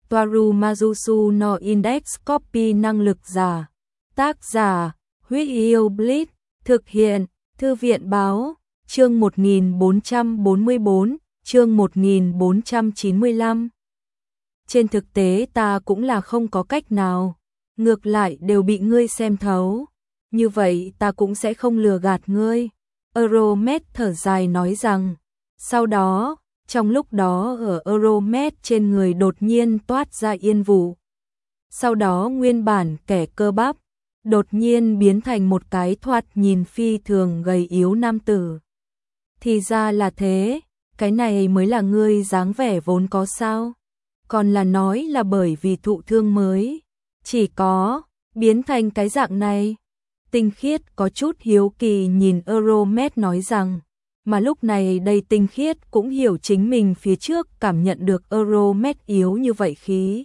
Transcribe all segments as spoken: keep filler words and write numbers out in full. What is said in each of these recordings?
Toaru Majusu no Index Copy năng lực giả. Tác giả, Huyết Yêu Blitz, thực hiện, Thư viện báo, chương một nghìn bốn trăm bốn mươi bốn, chương một nghìn bốn trăm chín mươi lăm. Trên thực tế ta cũng là không có cách nào, ngược lại đều bị ngươi xem thấu, như vậy ta cũng sẽ không lừa gạt ngươi. Euromed thở dài nói rằng, sau đó, trong lúc đó ở Euromed trên người đột nhiên toát ra yên vụ. Sau đó nguyên bản kẻ cơ bắp, đột nhiên biến thành một cái thoạt nhìn phi thường gầy yếu nam tử. Thì ra là thế, cái này mới là ngươi dáng vẻ vốn có sao? Còn là nói là bởi vì thụ thương mới, chỉ có, biến thành cái dạng này. Tinh Khiết có chút hiếu kỳ nhìn Euromed nói rằng, mà lúc này đây Tinh Khiết cũng hiểu chính mình phía trước cảm nhận được Euromed yếu như vậy khí.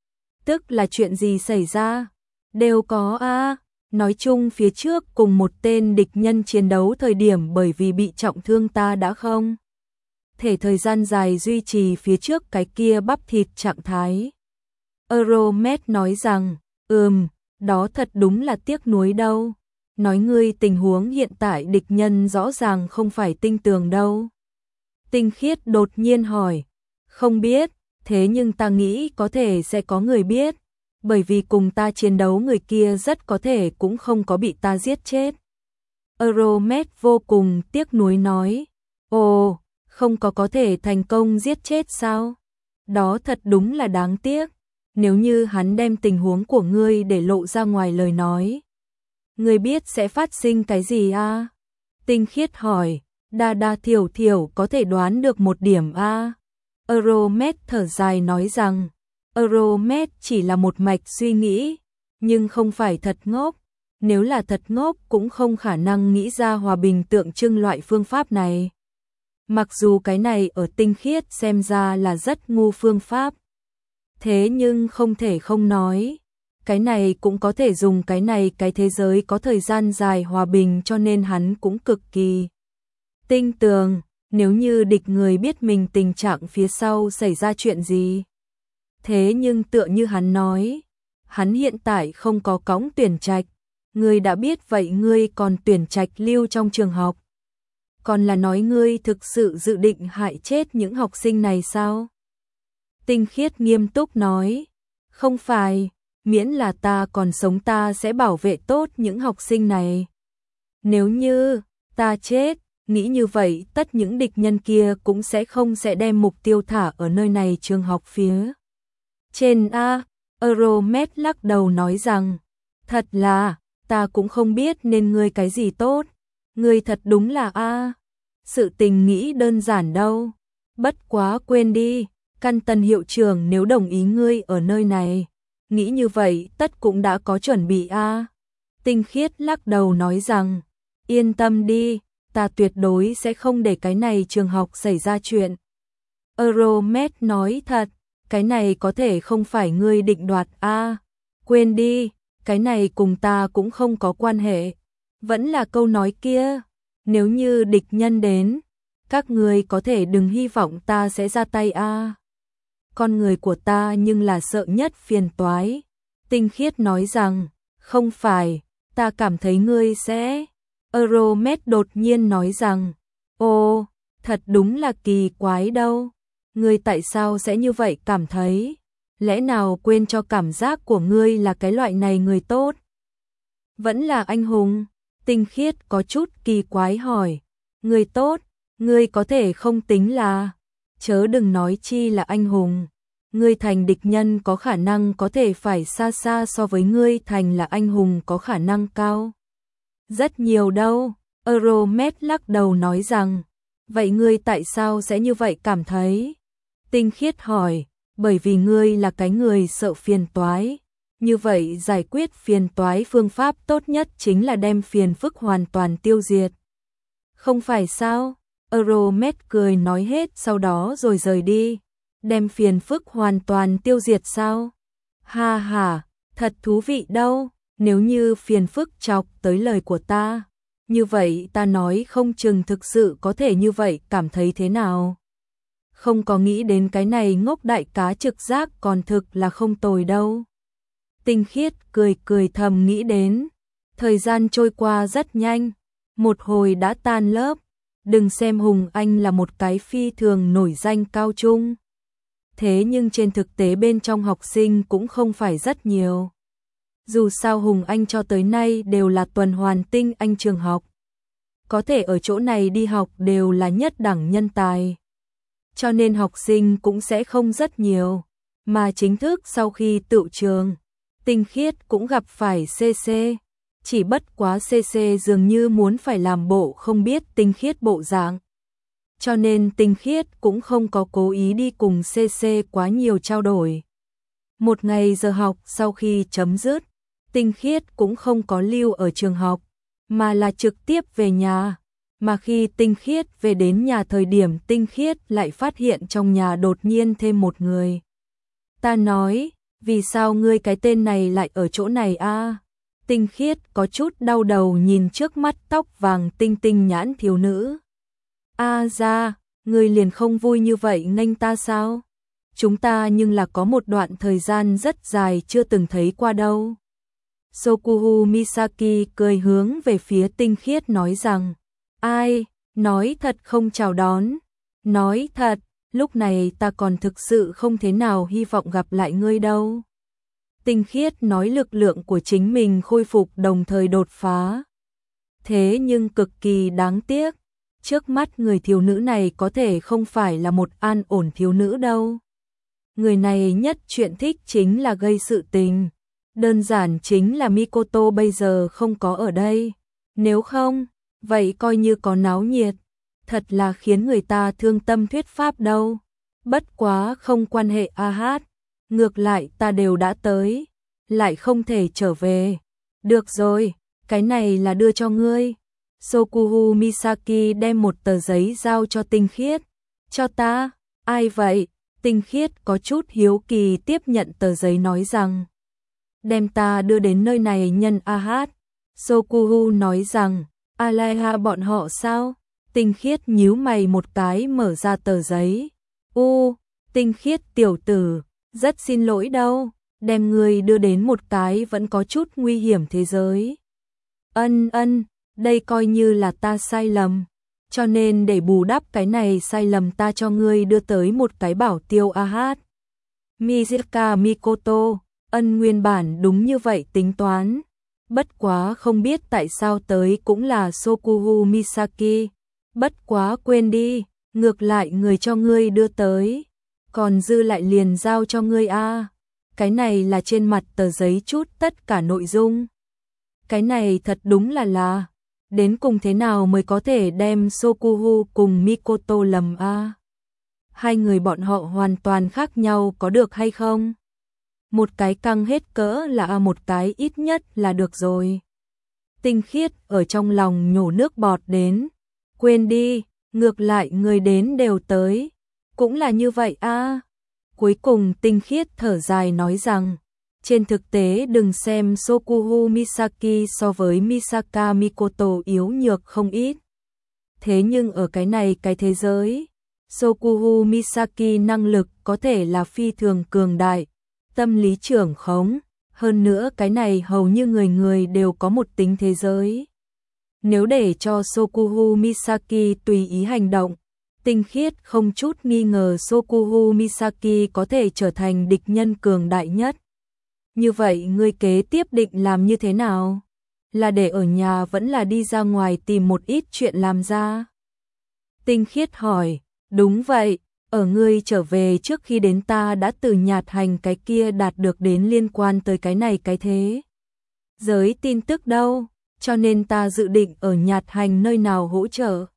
Tức là chuyện gì xảy ra? Đều có a à. Nói chung phía trước cùng một tên địch nhân chiến đấu thời điểm bởi vì bị trọng thương ta đã không thể thời gian dài duy trì phía trước cái kia bắp thịt trạng thái. Euromed nói rằng, ừm, đó thật đúng là tiếc nuối đâu. Nói ngươi tình huống hiện tại địch nhân rõ ràng không phải Tinh Tường đâu. Tinh Khiết đột nhiên hỏi, không biết, thế nhưng ta nghĩ có thể sẽ có người biết, bởi vì cùng ta chiến đấu người kia rất có thể cũng không có bị ta giết chết. Euromed vô cùng tiếc nuối nói, ồ, không có có thể thành công giết chết sao? Đó thật đúng là đáng tiếc, nếu như hắn đem tình huống của ngươi để lộ ra ngoài lời nói. Ngươi biết sẽ phát sinh cái gì a? Tinh Khiết hỏi, đa đa thiểu thiểu có thể đoán được một điểm a. Euromed thở dài nói rằng, Euromed chỉ là một mạch suy nghĩ, nhưng không phải thật ngốc. Nếu là thật ngốc cũng không khả năng nghĩ ra hòa bình tượng trưng loại phương pháp này. Mặc dù cái này ở Tinh Khiết xem ra là rất ngu phương pháp. Thế nhưng không thể không nói. Cái này cũng có thể dùng cái này cái thế giới có thời gian dài hòa bình cho nên hắn cũng cực kỳ tinh tường, nếu như địch người biết mình tình trạng phía sau xảy ra chuyện gì. Thế nhưng tựa như hắn nói, hắn hiện tại không có cõng tuyển trạch, ngươi đã biết vậy ngươi còn tuyển trạch lưu trong trường học. Còn là nói ngươi thực sự dự định hại chết những học sinh này sao? Tinh Khiết nghiêm túc nói, không phải. Miễn là ta còn sống ta sẽ bảo vệ tốt những học sinh này. Nếu như ta chết, nghĩ như vậy tất những địch nhân kia cũng sẽ không sẽ đem mục tiêu thả ở nơi này trường học phía trên a. Euromed lắc đầu nói rằng, thật là, ta cũng không biết nên ngươi cái gì tốt. Ngươi thật đúng là a. Sự tình nghĩ đơn giản đâu. Bất quá quên đi, căn Tần hiệu trưởng nếu đồng ý ngươi ở nơi này. Nghĩ như vậy tất cũng đã có chuẩn bị a. À. Tinh Khiết lắc đầu nói rằng, yên tâm đi, ta tuyệt đối sẽ không để cái này trường học xảy ra chuyện. Euromed nói thật, cái này có thể không phải ngươi định đoạt a. À. Quên đi, cái này cùng ta cũng không có quan hệ. Vẫn là câu nói kia, nếu như địch nhân đến, các ngươi có thể đừng hy vọng ta sẽ ra tay a. À. Con người của ta nhưng là sợ nhất phiền toái. Tinh Khiết nói rằng, không phải, ta cảm thấy ngươi sẽ. Euromed đột nhiên nói rằng, ồ, thật đúng là kỳ quái đâu. Ngươi tại sao sẽ như vậy cảm thấy? Lẽ nào quên cho cảm giác của ngươi là cái loại này người tốt? Vẫn là anh hùng? Tinh Khiết có chút kỳ quái hỏi, người tốt, ngươi có thể không tính là... Chớ đừng nói chi là anh hùng, ngươi thành địch nhân có khả năng có thể phải xa xa so với ngươi thành là anh hùng có khả năng cao. Rất nhiều đâu, Euromed lắc đầu nói rằng, vậy ngươi tại sao sẽ như vậy cảm thấy? Tinh Khiết hỏi, bởi vì ngươi là cái người sợ phiền toái. Như vậy giải quyết phiền toái phương pháp tốt nhất chính là đem phiền phức hoàn toàn tiêu diệt. Không phải sao? Euromed cười nói hết sau đó rồi rời đi. Đem phiền phức hoàn toàn tiêu diệt sao? Ha ha, thật thú vị đâu. Nếu như phiền phức chọc tới lời của ta, như vậy ta nói không chừng thực sự có thể như vậy, cảm thấy thế nào? không có nghĩ đến cái này ngốc đại cá trực giác còn thực là không tồi đâu. Tinh Khiết cười cười thầm nghĩ đến, thời gian trôi qua rất nhanh, một hồi đã tan lớp, đừng xem Hùng Anh là một cái phi thường nổi danh cao trung. Thế nhưng trên thực tế bên trong học sinh cũng không phải rất nhiều. Dù sao Hùng Anh cho tới nay đều là tuần hoàn tinh anh trường học. Có thể ở chỗ này đi học đều là nhất đẳng nhân tài. Cho nên học sinh cũng sẽ không rất nhiều. Mà chính thức sau khi tựu trường, Tinh Khiết cũng gặp phải xê xê. Chỉ bất quá xê xê dường như muốn phải làm bộ không biết Tinh Khiết bộ dạng. Cho nên Tinh Khiết cũng không có cố ý đi cùng xê xê quá nhiều trao đổi. Một ngày giờ học sau khi chấm dứt, Tinh Khiết cũng không có lưu ở trường học, mà là trực tiếp về nhà. Mà khi Tinh Khiết về đến nhà thời điểm Tinh Khiết lại phát hiện trong nhà đột nhiên thêm một người. Ta nói, vì sao ngươi cái tên này lại ở chỗ này a? Tinh Khiết có chút đau đầu nhìn trước mắt tóc vàng tinh tinh nhãn thiếu nữ. A ra, ngươi liền không vui như vậy nghênh ta sao? Chúng ta nhưng là có một đoạn thời gian rất dài chưa từng thấy qua đâu. Sokuhu Misaki cười hướng về phía Tinh Khiết nói rằng, ai, nói thật không chào đón. Nói thật, lúc này ta còn thực sự không thế nào hy vọng gặp lại ngươi đâu. Tinh Khiết nói lực lượng của chính mình khôi phục đồng thời đột phá. Thế nhưng cực kỳ đáng tiếc, trước mắt người thiếu nữ này có thể không phải là một an ổn thiếu nữ đâu. Người này nhất chuyện thích chính là gây sự tình. Đơn giản chính là Mikoto bây giờ không có ở đây. Nếu không, vậy coi như có náo nhiệt. Thật là khiến người ta thương tâm thuyết pháp đâu. Bất quá không quan hệ a hát. Ngược lại ta đều đã tới. Lại không thể trở về. Được rồi, cái này là đưa cho ngươi. Sokuhu Misaki đem một tờ giấy giao cho Tinh Khiết. Cho ta, ai vậy? Tinh Khiết có chút hiếu kỳ tiếp nhận tờ giấy nói rằng, đem ta đưa đến nơi này nhân a hát. Sokuhu nói rằng, Alaiha bọn họ sao? Tinh Khiết nhíu mày một cái mở ra tờ giấy. U, Tinh Khiết tiểu tử, rất xin lỗi đâu, đem người đưa đến một cái vẫn có chút nguy hiểm thế giới. Ân ân, đây coi như là ta sai lầm. Cho nên để bù đắp cái này sai lầm ta cho ngươi đưa tới một cái bảo tiêu a hát. Mizuka Mikoto, ân nguyên bản đúng như vậy tính toán. Bất quá không biết tại sao tới cũng là Sokuhu Misaki. Bất quá quên đi, ngược lại người cho ngươi đưa tới. Còn dư lại liền giao cho ngươi a. Cái này là trên mặt tờ giấy chút tất cả nội dung. Cái này thật đúng là là. Đến cùng thế nào mới có thể đem Sokuhu cùng Mikoto lầm a? Hai người bọn họ hoàn toàn khác nhau có được hay không? Một cái căng hết cỡ là một cái ít nhất là được rồi. Tinh Khiết ở trong lòng nhổ nước bọt đến. Quên đi, ngược lại người đến đều tới. Cũng là như vậy a. Cuối cùng Tinh Khiết thở dài nói rằng, trên thực tế đừng xem Sokuhu Misaki so với Misaka Mikoto yếu nhược không ít. Thế nhưng ở cái này cái thế giới, Sokuhu Misaki năng lực có thể là phi thường cường đại, tâm lý trưởng khống, hơn nữa cái này hầu như người người đều có một tính thế giới. Nếu để cho Sokuhu Misaki tùy ý hành động, Tinh Khiết không chút nghi ngờ Sokuhu Misaki có thể trở thành địch nhân cường đại nhất. Như vậy ngươi kế tiếp định làm như thế nào? Là để ở nhà vẫn là đi ra ngoài tìm một ít chuyện làm ra? Tinh Khiết hỏi, đúng vậy, ở ngươi trở về trước khi đến ta đã từ Nhạt Hành cái kia đạt được đến liên quan tới cái này cái thế. Giới tin tức đâu, cho nên ta dự định ở Nhạt Hành nơi nào hỗ trợ.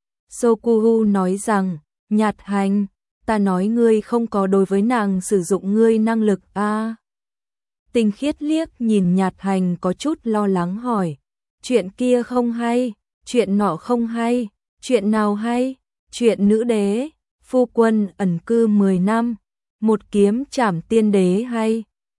Sokuhu nói rằng, Nhạt Hành, ta nói ngươi không có đối với nàng sử dụng ngươi năng lực a. À. Tinh Khiết liếc nhìn Nhạt Hành có chút lo lắng hỏi, chuyện kia không hay, chuyện nọ không hay, chuyện nào hay, chuyện nữ đế, phu quân ẩn cư mười năm, một kiếm trảm tiên đế hay,